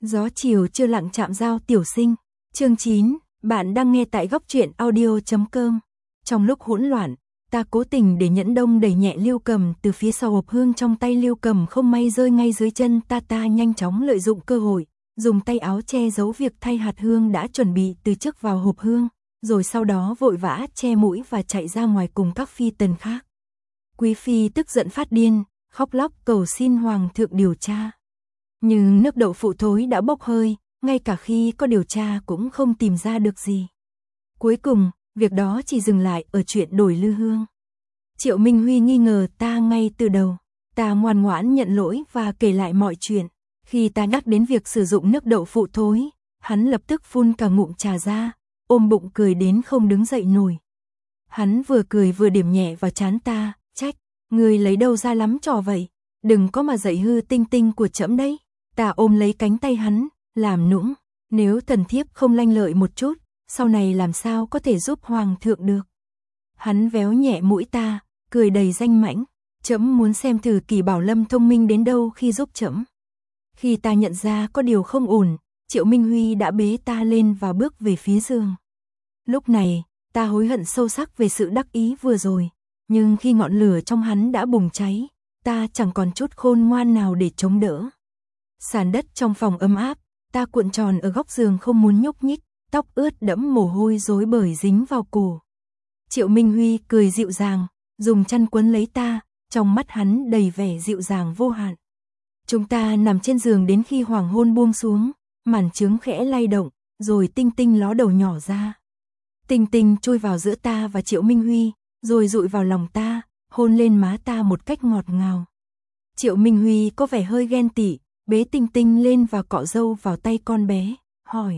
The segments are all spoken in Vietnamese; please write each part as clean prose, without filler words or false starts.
Gió chiều chưa lặng chạm dao tiểu sinh. Chương 9, bạn đang nghe tại góc truyện audio.com. Trong lúc hỗn loạn, ta cố tình để Nhẫn Đông đẩy nhẹ Lưu Cầm từ phía sau, hộp hương trong tay Lưu Cầm không may rơi ngay dưới chân ta nhanh chóng lợi dụng cơ hội, dùng tay áo che giấu việc thay hạt hương đã chuẩn bị từ trước vào hộp hương, rồi sau đó vội vã che mũi và chạy ra ngoài cùng các phi tần khác. Quý phi tức giận phát điên, khóc lóc cầu xin hoàng thượng điều tra. Nhưng nước đậu phụ thối đã bốc hơi, ngay cả khi có điều tra cũng không tìm ra được gì. Cuối cùng, việc đó chỉ dừng lại ở chuyện đổi lư hương. Triệu Minh Huy nghi ngờ ta ngay từ đầu. Ta ngoan ngoãn nhận lỗi và kể lại mọi chuyện. Khi ta nhắc đến việc sử dụng nước đậu phụ thối, hắn lập tức phun cả ngụm trà ra, ôm bụng cười đến không đứng dậy nổi. Hắn vừa cười vừa điểm nhẹ vào trán ta, trách, ngươi lấy đâu ra lắm trò vậy, đừng có mà dạy hư tinh tinh của trẫm đấy. Ta ôm lấy cánh tay hắn, làm nũng, nếu thần thiếp không lanh lợi một chút, sau này làm sao có thể giúp hoàng thượng được. Hắn véo nhẹ mũi ta, cười đầy danh mãnh, trẫm muốn xem thử Kỳ Bảo Lâm thông minh đến đâu khi giúp trẫm. Khi ta nhận ra có điều không ổn, Triệu Minh Huy đã bế ta lên và bước về phía giường. Lúc này, ta hối hận sâu sắc về sự đắc ý vừa rồi, nhưng khi ngọn lửa trong hắn đã bùng cháy, ta chẳng còn chút khôn ngoan nào để chống đỡ. Sàn đất trong phòng ấm áp, ta cuộn tròn ở góc giường không muốn nhúc nhích, tóc ướt đẫm mồ hôi rối bời dính vào cổ. Triệu Minh Huy cười dịu dàng, dùng chăn quấn lấy ta, trong mắt hắn đầy vẻ dịu dàng vô hạn. Chúng ta nằm trên giường đến khi hoàng hôn buông xuống, màn trướng khẽ lay động, rồi Tinh Tinh ló đầu nhỏ ra. Tinh Tinh chui vào giữa ta và Triệu Minh Huy, rồi dụi vào lòng ta, hôn lên má ta một cách ngọt ngào. Triệu Minh Huy có vẻ hơi ghen tị, bế Tinh Tinh lên và cọ râu vào tay con bé, hỏi: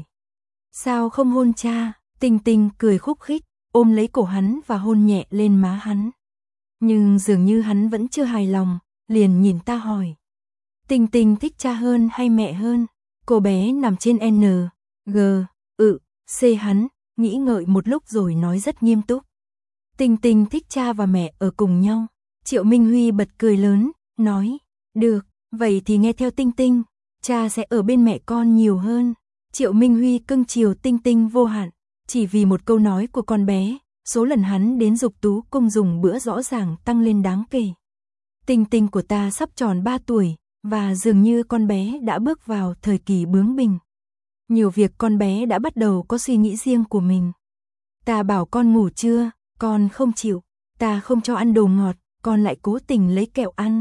sao không hôn cha? Tinh Tinh cười khúc khích, ôm lấy cổ hắn và hôn nhẹ lên má hắn. Nhưng dường như hắn vẫn chưa hài lòng, liền nhìn ta hỏi: Tinh Tinh thích cha hơn hay mẹ hơn? Cô bé nằm trên N, G, C hắn, nghĩ ngợi một lúc rồi nói rất nghiêm túc: Tinh Tinh thích cha và mẹ ở cùng nhau. Triệu Minh Huy bật cười lớn, nói: được, vậy thì nghe theo Tinh Tinh, cha sẽ ở bên mẹ con nhiều hơn. Triệu Minh Huy cưng chiều Tinh Tinh vô hạn, chỉ vì một câu nói của con bé, số lần hắn đến Dục Tú Cung dùng bữa rõ ràng tăng lên đáng kể. Tinh Tinh của ta sắp tròn 3 tuổi, và dường như con bé đã bước vào thời kỳ bướng bỉnh. Nhiều việc con bé đã bắt đầu có suy nghĩ riêng của mình. Ta bảo con ngủ chưa, con không chịu. Ta không cho ăn đồ ngọt, con lại cố tình lấy kẹo ăn.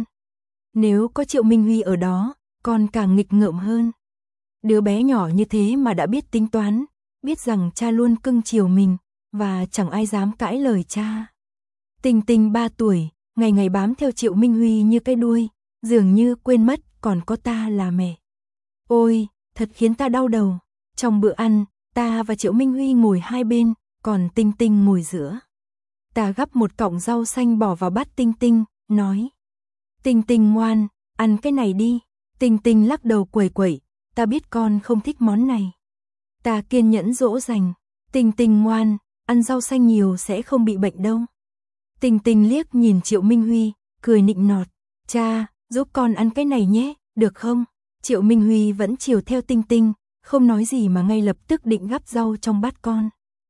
Nếu có Triệu Minh Huy ở đó, con càng nghịch ngợm hơn. Đứa bé nhỏ như thế mà đã biết tính toán, biết rằng cha luôn cưng chiều mình, và chẳng ai dám cãi lời cha. Tinh Tinh 3 tuổi, ngày ngày bám theo Triệu Minh Huy như cái đuôi, dường như quên mất còn có ta là mẹ. Ôi, thật khiến ta đau đầu. Trong bữa ăn, ta và Triệu Minh Huy ngồi hai bên, còn Tinh Tinh ngồi giữa. Ta gắp một cọng rau xanh bỏ vào bát Tinh Tinh, nói: Tinh Tinh ngoan, ăn cái này đi. Tinh Tinh lắc đầu quẩy quẩy, ta biết con không thích món này. Ta kiên nhẫn dỗ dành: Tinh Tinh ngoan, ăn rau xanh nhiều sẽ không bị bệnh đâu. Tinh Tinh liếc nhìn Triệu Minh Huy, cười nịnh nọt: cha, giúp con ăn cái này nhé, được không? Triệu Minh Huy vẫn chiều theo Tinh Tinh, không nói gì mà ngay lập tức định gắp rau trong bát con.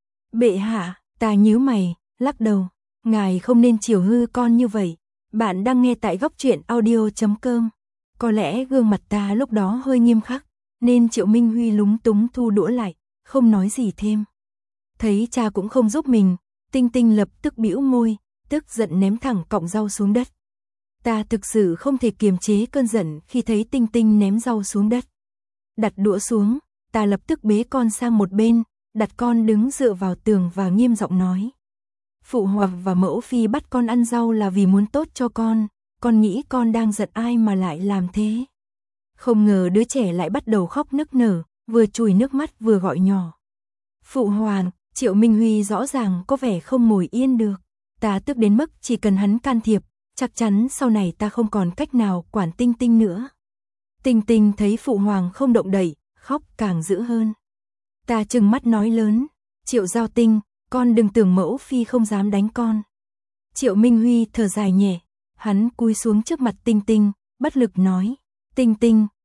Bệ hạ, ta nhíu mày, lắc đầu: ngài không nên chiều hư con như vậy. Bạn đang nghe tại góc truyện audio.com. Có lẽ gương mặt ta lúc đó hơi nghiêm khắc, nên Triệu Minh Huy lúng túng thu đũa lại, không nói gì thêm. Thấy cha cũng không giúp mình, Tinh Tinh lập tức bĩu môi, tức giận ném thẳng cọng rau xuống đất. Ta thực sự không thể kiềm chế cơn giận khi thấy Tinh Tinh ném rau xuống đất. Đặt đũa xuống, ta lập tức bế con sang một bên, đặt con đứng dựa vào tường và nghiêm giọng nói: Phụ hoàng và mẫu phi bắt con ăn rau là vì muốn tốt cho con nghĩ con đang giận ai mà lại làm thế. Không ngờ đứa trẻ lại bắt đầu khóc nức nở, vừa chùi nước mắt vừa gọi nhỏ: Phụ hoàng. Triệu Minh Huy rõ ràng có vẻ không ngồi yên được. Ta tức đến mức chỉ cần hắn can thiệp, chắc chắn sau này ta không còn cách nào quản Tinh Tinh nữa. Tinh Tinh thấy phụ hoàng không động đậy, khóc càng dữ hơn. Ta trừng mắt nói lớn: Triệu Giao Tinh, con đừng tưởng mẫu phi không dám đánh con. Triệu Minh Huy thở dài nhẹ, hắn cúi xuống trước mặt Tinh Tinh, bất lực nói: Tinh Tinh,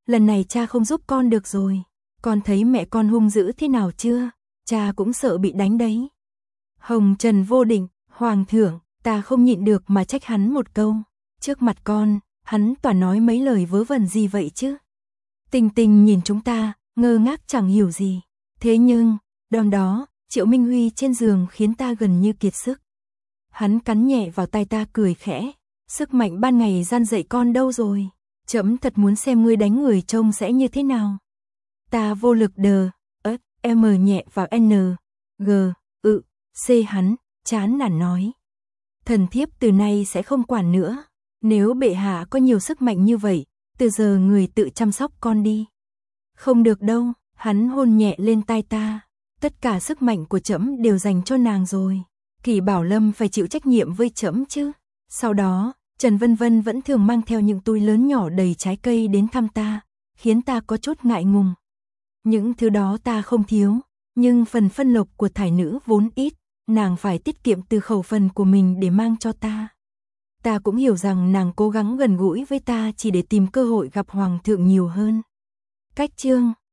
lần này cha không giúp con được rồi. Con thấy mẹ con hung dữ thế nào chưa? Cha cũng sợ bị đánh đấy. Hồng Trần vô định, Hoàng thượng, ta không nhịn được mà trách hắn một câu. Trước mặt con, hắn toàn nói mấy lời vớ vẩn gì vậy chứ? Tình Tình nhìn chúng ta, ngơ ngác chẳng hiểu gì. Thế nhưng, đêm đó, Triệu Minh Huy trên giường khiến ta gần như kiệt sức. Hắn cắn nhẹ vào tay ta cười khẽ. Sức mạnh ban ngày gian dạy con đâu rồi? Trẫm thật muốn xem ngươi đánh người trông sẽ như thế nào. Ta vô lực đờ, M nhẹ vào N, G, C hắn, chán nản nói. Thần thiếp từ nay sẽ không quản nữa. Nếu bệ hạ có nhiều sức mạnh như vậy, từ giờ người tự chăm sóc con đi. Không được đâu, hắn hôn nhẹ lên tai ta. Tất cả sức mạnh của trẫm đều dành cho nàng rồi. Kỳ Bảo Lâm phải chịu trách nhiệm với trẫm chứ. Sau đó, Trần Vân Vân vẫn thường mang theo những túi lớn nhỏ đầy trái cây đến thăm ta, khiến ta có chút ngại ngùng. Những thứ đó ta không thiếu, nhưng phần phân lộc của thải nữ vốn ít, nàng phải tiết kiệm từ khẩu phần của mình để mang cho ta. Ta cũng hiểu rằng nàng cố gắng gần gũi với ta chỉ để tìm cơ hội gặp Hoàng thượng nhiều hơn. Cách chương